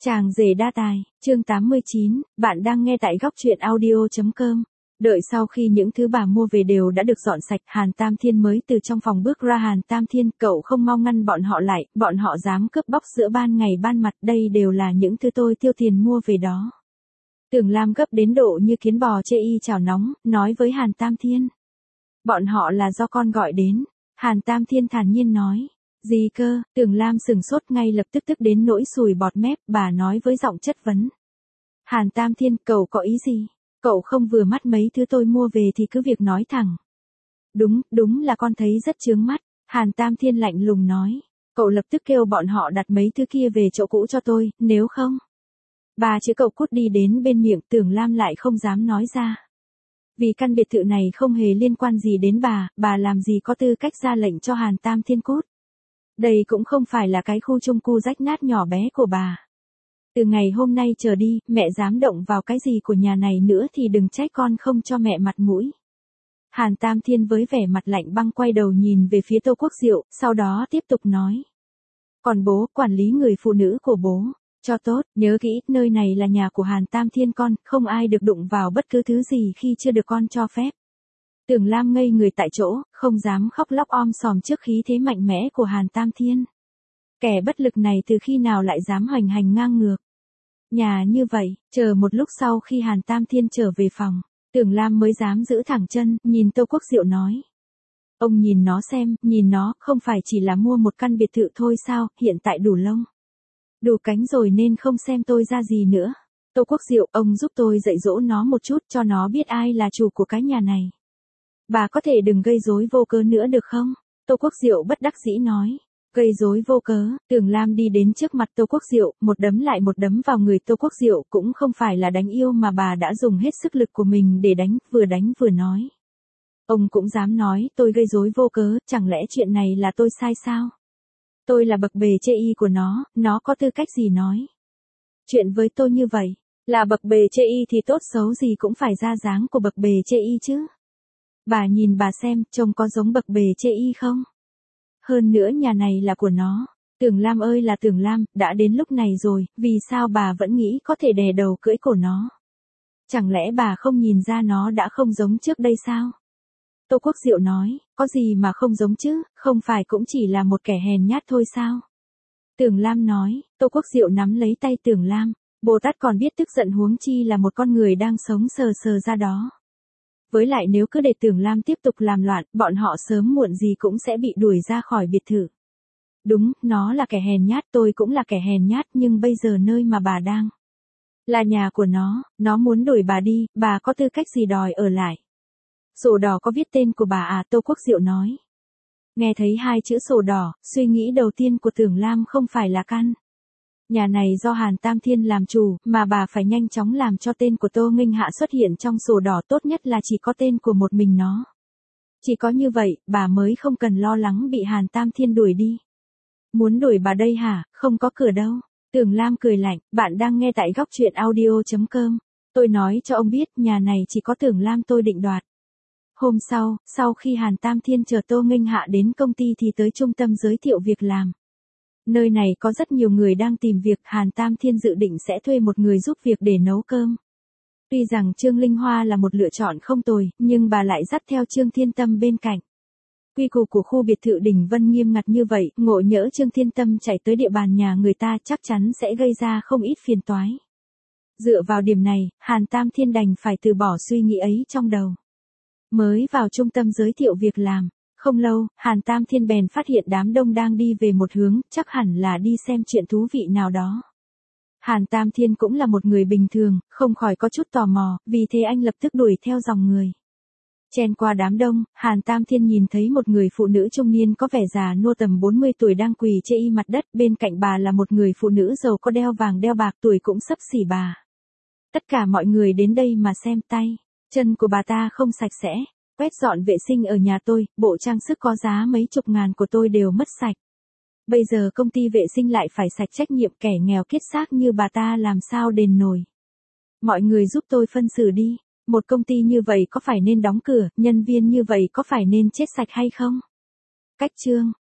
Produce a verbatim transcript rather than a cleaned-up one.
Chàng rể đa tài, chương tám mươi chín, bạn đang nghe tại góc truyện audio.com. Đợi sau khi những thứ bà mua về đều đã được dọn sạch, Hàn Tam Thiên mới từ trong phòng bước ra. Hàn Tam Thiên, cậu không mau ngăn bọn họ lại, bọn họ dám cướp bóc giữa ban ngày ban mặt, đây đều là những thứ tôi tiêu tiền mua về đó. Tưởng Lam gấp đến độ như kiến bò chê y chảo nóng, nói với Hàn Tam Thiên. Bọn họ là do con gọi đến. Hàn Tam Thiên thản nhiên nói. Gì cơ? Tưởng Lam sừng sốt ngay lập tức tức đến nỗi sùi bọt mép, bà nói với giọng chất vấn. Hàn Tam Thiên, cậu có ý gì? Cậu không vừa mắt mấy thứ tôi mua về thì cứ việc nói thẳng. Đúng, đúng là con thấy rất chướng mắt. Hàn Tam Thiên lạnh lùng nói. Cậu lập tức kêu bọn họ đặt mấy thứ kia về chỗ cũ cho tôi, nếu không. Bà chứ cậu cút đi đến bên miệng. Tưởng Lam lại không dám nói ra. Vì căn biệt thự này không hề liên quan gì đến bà, bà làm gì có tư cách ra lệnh cho Hàn Tam Thiên cút. Đây cũng không phải là cái khu chung cư rách nát nhỏ bé của bà. Từ ngày hôm nay trở đi, mẹ dám động vào cái gì của nhà này nữa thì đừng trách con không cho mẹ mặt mũi. Hàn Tam Thiên với vẻ mặt lạnh băng quay đầu nhìn về phía Tô Quốc Diệu, sau đó tiếp tục nói. Còn bố, quản lý người phụ nữ của bố. Cho tốt, nhớ kỹ, nơi này là nhà của Hàn Tam Thiên con, không ai được đụng vào bất cứ thứ gì khi chưa được con cho phép. Tưởng Lam ngây người tại chỗ, không dám khóc lóc om sòm trước khí thế mạnh mẽ của Hàn Tam Thiên. Kẻ bất lực này từ khi nào lại dám hoành hành ngang ngược. Nhà như vậy, chờ một lúc sau khi Hàn Tam Thiên trở về phòng, Tưởng Lam mới dám giữ thẳng chân, nhìn Tô Quốc Diệu nói. Ông nhìn nó xem, nhìn nó, không phải chỉ là mua một căn biệt thự thôi sao, hiện tại đủ lông. Đủ cánh rồi nên không xem tôi ra gì nữa. Tô Quốc Diệu, ông giúp tôi dạy dỗ nó một chút cho nó biết ai là chủ của cái nhà này. Bà có thể đừng gây rối vô cớ nữa được không? Tô Quốc Diệu bất đắc dĩ nói. Gây rối vô cớ, Tưởng Lam đi đến trước mặt Tô Quốc Diệu, một đấm lại một đấm vào người Tô Quốc Diệu, cũng không phải là đánh yêu mà bà đã dùng hết sức lực của mình để đánh, vừa đánh vừa nói. Ông cũng dám nói tôi gây rối vô cớ, chẳng lẽ chuyện này là tôi sai sao? Tôi là bậc bề chê y của nó, nó có tư cách gì nói? Chuyện với tôi như vậy, là bậc bề chê y thì tốt xấu gì cũng phải ra dáng của bậc bề chê y chứ. Bà nhìn bà xem, trông có giống bậc bề chê y không? Hơn nữa nhà này là của nó. Tưởng Lam ơi là Tưởng Lam, đã đến lúc này rồi, vì sao bà vẫn nghĩ có thể đè đầu cưỡi cổ nó? Chẳng lẽ bà không nhìn ra nó đã không giống trước đây sao? Tô Quốc Diệu nói, có gì mà không giống chứ, không phải cũng chỉ là một kẻ hèn nhát thôi sao? Tưởng Lam nói, Tô Quốc Diệu nắm lấy tay Tưởng Lam, Bồ Tát còn biết tức giận huống chi là một con người đang sống sờ sờ ra đó. Với lại nếu cứ để Tưởng Lam tiếp tục làm loạn, bọn họ sớm muộn gì cũng sẽ bị đuổi ra khỏi biệt thự. Đúng, nó là kẻ hèn nhát, tôi cũng là kẻ hèn nhát, nhưng bây giờ nơi mà bà đang là nhà của nó, nó muốn đuổi bà đi, bà có tư cách gì đòi ở lại? Sổ đỏ có viết tên của bà à? Tô Quốc Diệu nói. Nghe thấy hai chữ sổ đỏ, suy nghĩ đầu tiên của Tưởng Lam không phải là căn nhà này do Hàn Tam Thiên làm chủ, mà bà phải nhanh chóng làm cho tên của Tô Nghinh Hạ xuất hiện trong sổ đỏ, tốt nhất là chỉ có tên của một mình nó. Chỉ có như vậy, bà mới không cần lo lắng bị Hàn Tam Thiên đuổi đi. Muốn đuổi bà đây hả? Không có cửa đâu. Tưởng Lam cười lạnh, bạn đang nghe tại góc truyện audio.com. Tôi nói cho ông biết, nhà này chỉ có Tưởng Lam tôi định đoạt. Hôm sau, sau khi Hàn Tam Thiên chờ Tô Nghinh Hạ đến công ty thì tới trung tâm giới thiệu việc làm. Nơi này có rất nhiều người đang tìm việc, Hàn Tam Thiên dự định sẽ thuê một người giúp việc để nấu cơm. Tuy rằng Trương Linh Hoa là một lựa chọn không tồi, nhưng bà lại dắt theo Trương Thiên Tâm bên cạnh. Quy củ của khu biệt thự Đình Vân nghiêm ngặt như vậy, ngộ nhỡ Trương Thiên Tâm chạy tới địa bàn nhà người ta chắc chắn sẽ gây ra không ít phiền toái. Dựa vào điểm này, Hàn Tam Thiên đành phải từ bỏ suy nghĩ ấy trong đầu. Mới vào trung tâm giới thiệu việc làm. Không lâu, Hàn Tam Thiên bèn phát hiện đám đông đang đi về một hướng, chắc hẳn là đi xem chuyện thú vị nào đó. Hàn Tam Thiên cũng là một người bình thường, không khỏi có chút tò mò, vì thế anh lập tức đuổi theo dòng người. Chen qua đám đông, Hàn Tam Thiên nhìn thấy một người phụ nữ trung niên có vẻ già nua tầm bốn mươi tuổi đang quỳ chê y mặt đất, bên cạnh bà là một người phụ nữ giàu có đeo vàng đeo bạc, tuổi cũng xấp xỉ bà. Tất cả mọi người đến đây mà xem tay, chân của bà ta không sạch sẽ. Quét dọn vệ sinh ở nhà tôi, bộ trang sức có giá mấy chục ngàn của tôi đều mất sạch. Bây giờ công ty vệ sinh lại phải sạch, trách nhiệm kẻ nghèo kiết xác như bà ta làm sao đền nổi. Mọi người giúp tôi phân xử đi, một công ty như vậy có phải nên đóng cửa, nhân viên như vậy có phải nên chết sạch hay không? Cách chương,